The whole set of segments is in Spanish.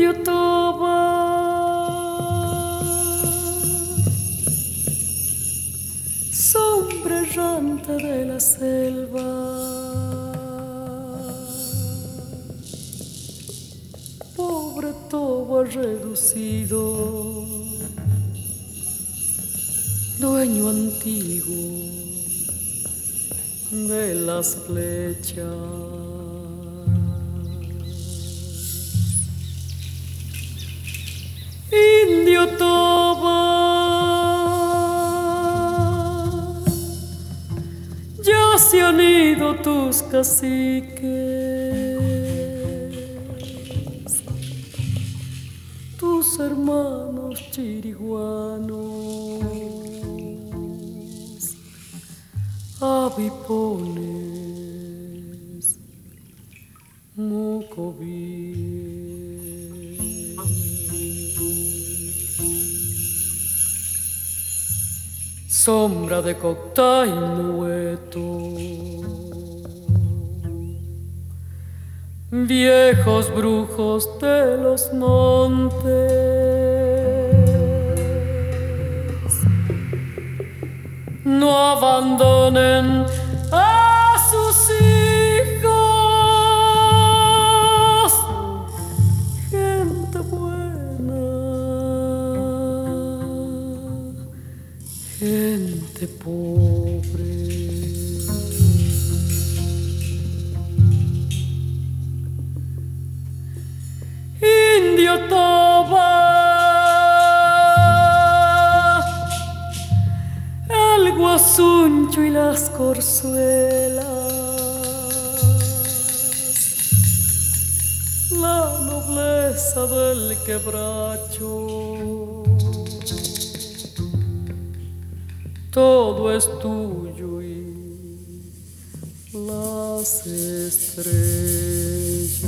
Indio Toba, sombra errante de la selva, pobre Toba reducido, dueño antiguo de las flechas. Indio Toba, ya se han ido tus caciques, tus hermanos chiriguanos, avipones, mocovíes. Sombra de Coctay Nueto, viejos brujos de los montes, no abandonen a sus hijos, gente buena, gente pobre. Indio Toba, el guasuncho y las corzuelas, la nobleza del quebracho, todo es tuyo y las estrellas.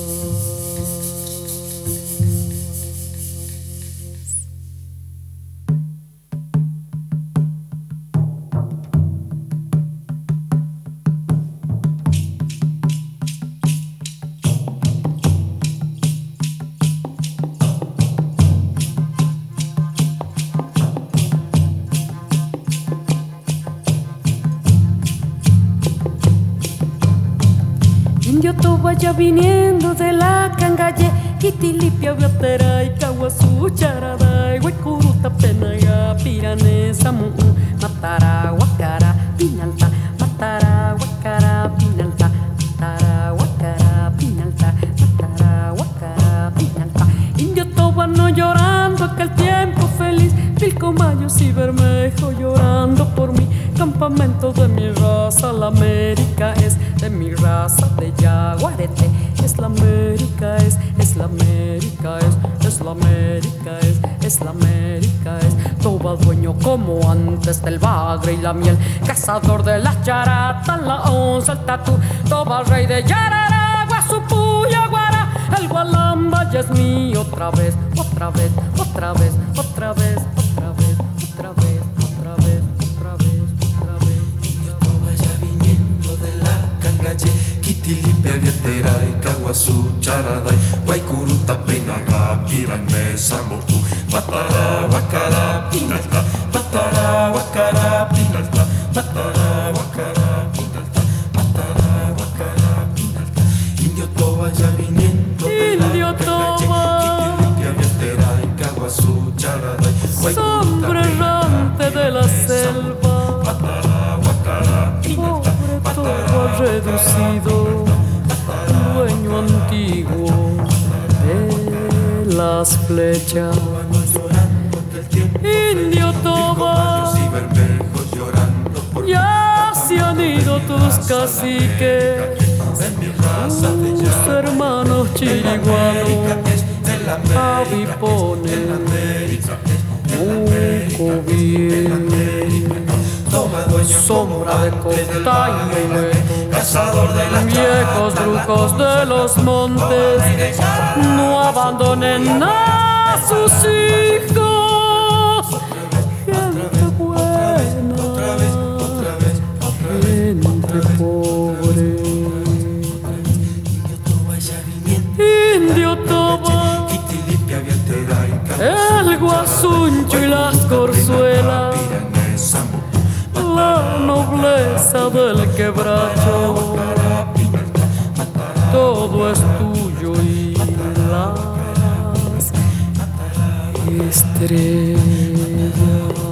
Indio Toba ya viniendo de la cangalle, Itilipia, Biotera y Caguazú, Charada, Huecuruta, Penaga, Piranesa, Matara, Huacara, Pinalta, Matara, Huacara, Pinalta, Matara, Huacara, Pinalta, Matara, Huacara, Pinalta. Indio Toba no llorando aquel tiempo feliz, Pilcomayos y Bermejo llorando por mí. Campamento de mi raza, la América es de mi raza de Yaguarete. Es la América, es la América, es la América, es la América, es Toba dueño como antes del bagre y la miel, cazador de las charatas, la onza, el tatú, Toba rey de Yarara, Guazupú, Yaguara, el Gualamba ya es mío otra vez, otra vez, otra vez, otra vez, otra vez, otra vez, otra vez, otra vez. Kitilipe, Vietera, Caguazú, Charaday, Guaycuruta, Penaga, Piranesa, Mortú, Matara, Huacara, Pinalta, Matara, Huacara, Pinalta, Matara, Huacara, Pinalta, Matara, Huacara, Pinalta. Indio Toba ya viniendo de la Toba, Kitilipe, Vietera, Caguazú, Charaday, sombra errante de la selva, Matara, Huacara, Pinalta, Toba reducido, dueño antiguo de las flechas. Indio Toba, ya se han ido tus caciques, tus hermanos chiriguanos, avipones, mucovíes. Sombra de Coctay Nueto, cazador de las viejos brujos de los montes, no abandonen a sus hijos. Gente buena, gente pobre. Indio Toba, cabeza del quebracho. Todo es tuyo y las estrellas.